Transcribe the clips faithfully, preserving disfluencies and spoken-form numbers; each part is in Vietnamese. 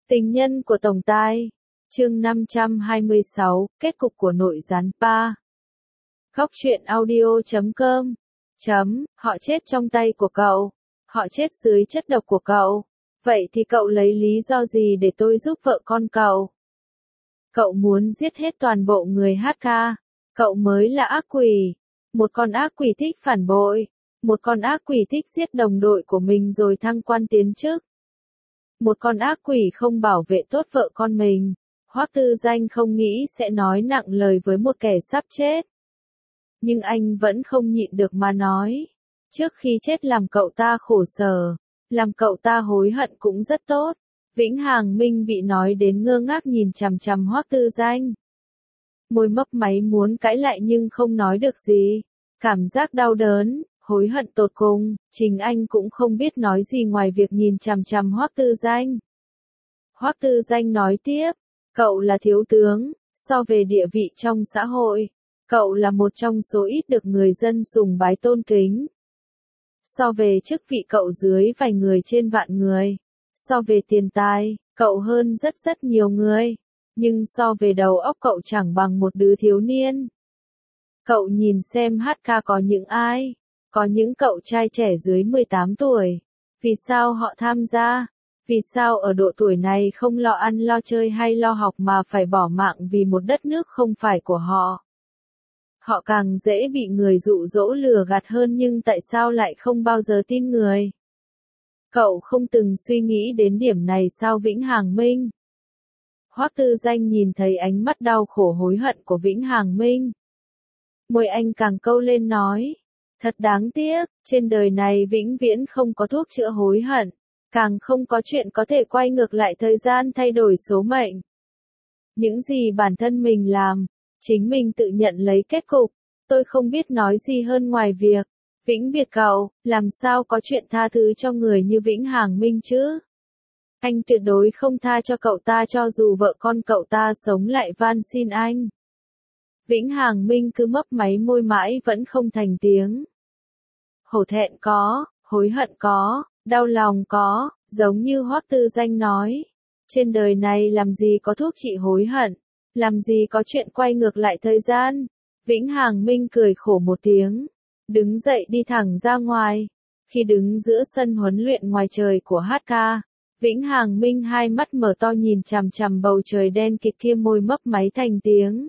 Tình nhân của Tổng Tài. Chương năm trăm hai mươi sáu, kết cục của nội gián ba. Góc truyện audio chấm com. Chấm, họ chết trong tay của cậu. Họ chết dưới chất độc của cậu. Vậy thì cậu lấy lý do gì để tôi giúp vợ con cậu? Cậu muốn giết hết toàn bộ người hát ca. Cậu mới là ác quỷ. Một con ác quỷ thích phản bội. Một con ác quỷ thích giết đồng đội của mình rồi thăng quan tiến chức. Một con ác quỷ không bảo vệ tốt vợ con mình. Hoắc Tư Danh không nghĩ sẽ nói nặng lời với một kẻ sắp chết. Nhưng anh vẫn không nhịn được mà nói. Trước khi chết làm cậu ta khổ sở, làm cậu ta hối hận cũng rất tốt. Vĩnh Hằng Minh bị nói đến ngơ ngác nhìn chằm chằm Hoắc Tư Danh. Môi mấp máy muốn cãi lại nhưng không nói được gì. Cảm giác đau đớn, hối hận tột cùng, chính anh cũng không biết nói gì ngoài việc nhìn chằm chằm Hoắc Tư Danh. Hoắc Tư Danh nói tiếp, cậu là thiếu tướng, so về địa vị trong xã hội, cậu là một trong số ít được người dân sùng bái tôn kính. So về chức vị cậu dưới vài người trên vạn người, so về tiền tài, cậu hơn rất rất nhiều người, nhưng so về đầu óc cậu chẳng bằng một đứa thiếu niên. Cậu nhìn xem hát ca có những ai? Có những cậu trai trẻ dưới mười tám tuổi. Vì sao họ tham gia? Vì sao ở độ tuổi này không lo ăn lo chơi hay lo học mà phải bỏ mạng vì một đất nước không phải của họ? Họ càng dễ bị người dụ dỗ lừa gạt hơn nhưng tại sao lại không bao giờ tin người? Cậu không từng suy nghĩ đến điểm này sao Vĩnh Hằng Minh? Hoắc Tư Danh nhìn thấy ánh mắt đau khổ hối hận của Vĩnh Hằng Minh. Môi anh càng câu lên nói. Thật đáng tiếc, trên đời này vĩnh viễn không có thuốc chữa hối hận, càng không có chuyện có thể quay ngược lại thời gian thay đổi số mệnh. Những gì bản thân mình làm, chính mình tự nhận lấy kết cục, tôi không biết nói gì hơn ngoài việc, vĩnh biệt cậu, làm sao có chuyện tha thứ cho người như Vĩnh Hằng Minh chứ? Anh tuyệt đối không tha cho cậu ta cho dù vợ con cậu ta sống lại van xin anh. Vĩnh Hằng Minh cứ mấp máy môi mãi vẫn không thành tiếng. Hổ thẹn có, hối hận có, đau lòng có, giống như Hoắc Tư Danh nói. Trên đời này làm gì có thuốc trị hối hận, làm gì có chuyện quay ngược lại thời gian. Vĩnh Hằng Minh cười khổ một tiếng, đứng dậy đi thẳng ra ngoài. Khi đứng giữa sân huấn luyện ngoài trời của hát ca, Vĩnh Hằng Minh hai mắt mở to nhìn chằm chằm bầu trời đen kịt kia môi mấp máy thành tiếng.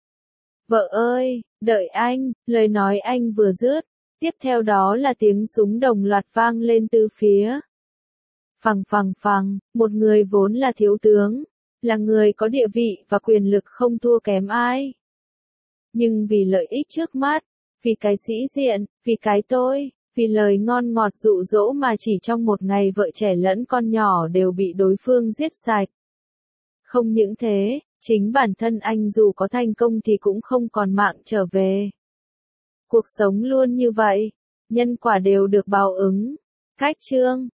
Vợ ơi, đợi anh, lời nói anh vừa dứt, tiếp theo đó là tiếng súng đồng loạt vang lên từ phía. Phằng phằng phằng, một người vốn là thiếu tướng, là người có địa vị và quyền lực không thua kém ai. Nhưng vì lợi ích trước mắt, vì cái sĩ diện, vì cái tôi, vì lời ngon ngọt dụ dỗ mà chỉ trong một ngày vợ trẻ lẫn con nhỏ đều bị đối phương giết sạch. Không những thế, chính bản thân anh dù có thành công thì cũng không còn mạng trở về. Cuộc sống luôn như vậy, nhân quả đều được báo ứng. Cách chương